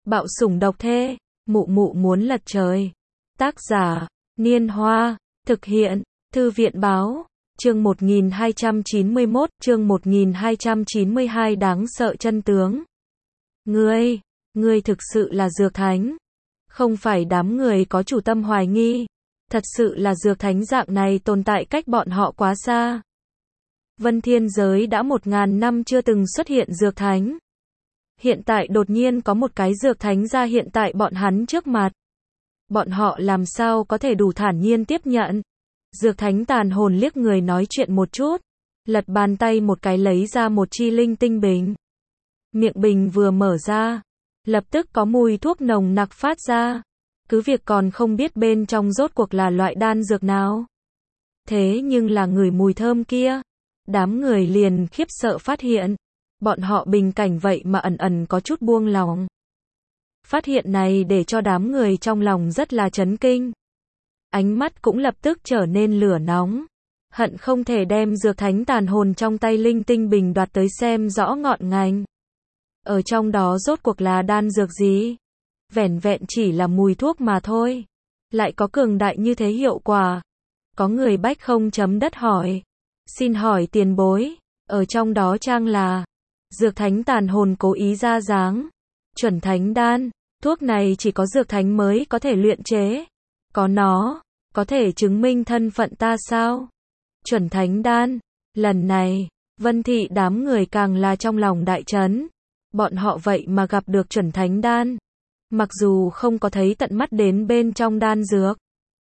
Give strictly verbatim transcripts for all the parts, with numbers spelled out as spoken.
Bạo sủng độc thê, mụ mụ muốn lật trời. Tác giả, Niên Hoa, thực hiện, Thư viện Báo, chương một nghìn hai trăm chín mươi mốt, chương một nghìn hai trăm chín mươi hai đáng sợ chân tướng. Ngươi, ngươi thực sự là Dược Thánh. Không phải đám người có chủ tâm hoài nghi. Thật sự là Dược Thánh dạng này tồn tại cách bọn họ quá xa. Vân Thiên giới đã một ngàn năm chưa từng xuất hiện Dược Thánh. Hiện tại đột nhiên có một cái Dược Thánh ra hiện tại bọn hắn trước mặt. Bọn họ làm sao có thể đủ thản nhiên tiếp nhận. Dược Thánh tàn hồn liếc người nói chuyện một chút. Lật bàn tay một cái lấy ra một chi linh tinh bình. Miệng bình vừa mở ra. Lập tức có mùi thuốc nồng nặc phát ra. Cứ việc còn không biết bên trong rốt cuộc là loại đan dược nào. Thế nhưng là người mùi thơm kia. Đám người liền khiếp sợ phát hiện. Bọn họ bình cảnh vậy mà ẩn ẩn có chút buông lòng. Phát hiện này để cho đám người trong lòng rất là chấn kinh. Ánh mắt cũng lập tức trở nên lửa nóng. Hận không thể đem Dược Thánh tàn hồn trong tay linh tinh bình đoạt tới xem rõ ngọn ngành. Ở trong đó rốt cuộc là đan dược gì? Vẻn vẹn chỉ là mùi thuốc mà thôi. Lại có cường đại như thế hiệu quả. Có người bách không chấm đất hỏi. Xin hỏi tiền bối, ở trong đó trang là Dược Thánh tàn hồn cố ý ra dáng. Chuẩn Thánh đan, thuốc này chỉ có Dược Thánh mới có thể luyện chế. Có nó, có thể chứng minh thân phận ta sao? Chuẩn Thánh đan, lần này, Vân Thị đám người càng là trong lòng đại chấn. Bọn họ vậy mà gặp được Chuẩn Thánh đan. Mặc dù không có thấy tận mắt đến bên trong đan dược.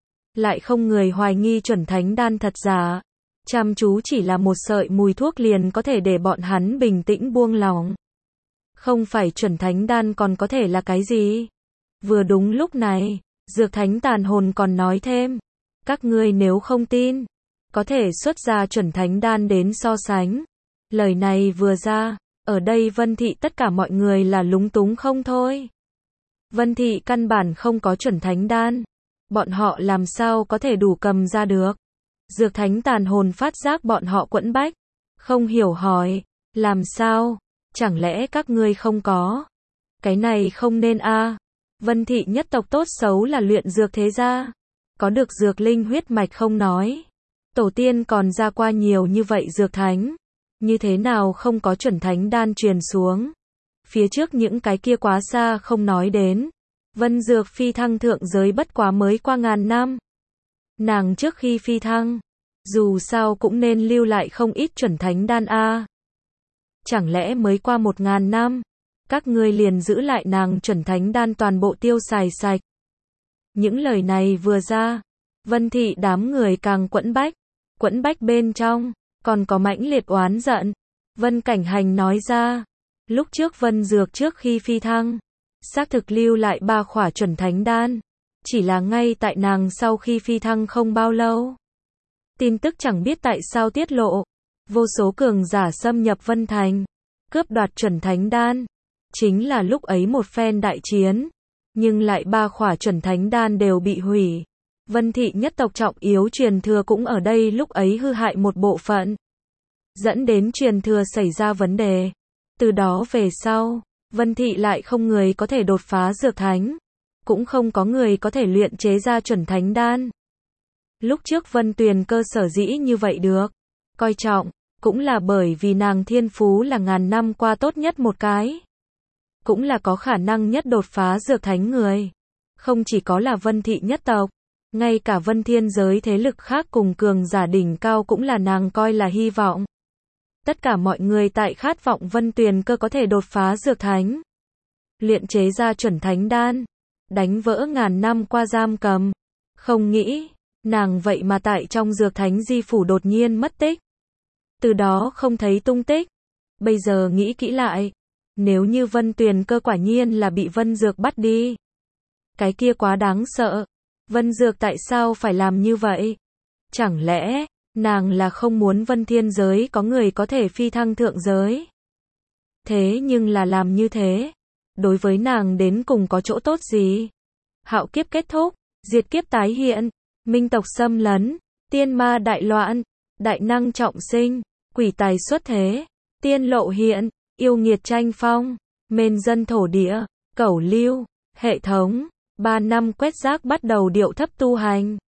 Lại không người hoài nghi Chuẩn Thánh đan thật giả. Chăm chú chỉ là một sợi mùi thuốc liền có thể để bọn hắn bình tĩnh buông lòng. Không phải Chuẩn Thánh đan còn có thể là cái gì? Vừa đúng lúc này, Dược Thánh tàn hồn còn nói thêm. Các ngươi nếu không tin, có thể xuất ra Chuẩn Thánh đan đến so sánh. Lời này vừa ra, ở đây Vân Thị tất cả mọi người là lúng túng không thôi. Vân Thị căn bản không có Chuẩn Thánh đan. Bọn họ làm sao có thể đủ cầm ra được. Dược Thánh tàn hồn phát giác bọn họ quẫn bách. Không hiểu hỏi. Làm sao? Chẳng lẽ các ngươi không có? Cái này không nên a. À. Vân Thị nhất tộc tốt xấu là luyện dược thế gia. Có được dược linh huyết mạch không nói. Tổ tiên còn ra qua nhiều như vậy Dược Thánh. Như thế nào không có Chuẩn Thánh đan truyền xuống. Phía trước những cái kia quá xa không nói đến. Vân Dược phi thăng thượng giới bất quá mới qua ngàn năm. Nàng trước khi phi thăng, dù sao cũng nên lưu lại không ít Chuẩn Thánh đan a. Chẳng lẽ mới qua một ngàn năm, các ngươi liền giữ lại nàng Chuẩn Thánh đan toàn bộ tiêu xài sạch. Những lời này vừa ra, Vân Thị đám người càng quẫn bách. Quẫn bách bên trong, còn có mãnh liệt oán giận. Vân Cảnh Hành nói ra, lúc trước Vân Dược trước khi phi thăng, xác thực lưu lại ba khỏa Chuẩn Thánh đan. Chỉ là ngay tại nàng sau khi phi thăng không bao lâu. Tin tức chẳng biết tại sao tiết lộ. Vô số cường giả xâm nhập Vân Thành. Cướp đoạt Chuẩn Thánh đan. Chính là lúc ấy một phen đại chiến. Nhưng lại ba khỏa Chuẩn Thánh đan đều bị hủy. Vân Thị nhất tộc trọng yếu truyền thừa cũng ở đây lúc ấy hư hại một bộ phận. Dẫn đến truyền thừa xảy ra vấn đề. Từ đó về sau, Vân Thị lại không người có thể đột phá Dược Thánh. Cũng không có người có thể luyện chế ra Chuẩn Thánh đan. Lúc trước Vân Tuyền Cơ sở dĩ như vậy được coi trọng, cũng là bởi vì nàng thiên phú là ngàn năm qua tốt nhất một cái. Cũng là có khả năng nhất đột phá Dược Thánh người. Không chỉ có là Vân Thị nhất tộc, ngay cả Vân Thiên giới thế lực khác cùng cường giả đỉnh cao cũng là nàng coi là hy vọng. Tất cả mọi người tại khát vọng Vân Tuyền Cơ có thể đột phá Dược Thánh. Luyện chế ra Chuẩn Thánh đan. Đánh vỡ ngàn năm qua giam cầm. Không nghĩ, nàng vậy mà tại trong Dược Thánh di phủ đột nhiên mất tích. Từ đó không thấy tung tích. Bây giờ nghĩ kỹ lại, nếu như Vân Tuyền Cơ quả nhiên là bị Vân Dược bắt đi. Cái kia quá đáng sợ. Vân Dược tại sao phải làm như vậy? Chẳng lẽ, nàng là không muốn Vân Thiên giới có người có thể phi thăng thượng giới? Thế nhưng là làm như thế. Đối với nàng đến cùng có chỗ tốt gì? Hạo kiếp kết thúc, diệt kiếp tái hiện, minh tộc xâm lấn, tiên ma đại loạn, đại năng trọng sinh, quỷ tài xuất thế, tiên lộ hiện, yêu nghiệt tranh phong, mên dân thổ địa, Cẩu Lưu, hệ thống, ba năm quét rác bắt đầu điệu thấp tu hành.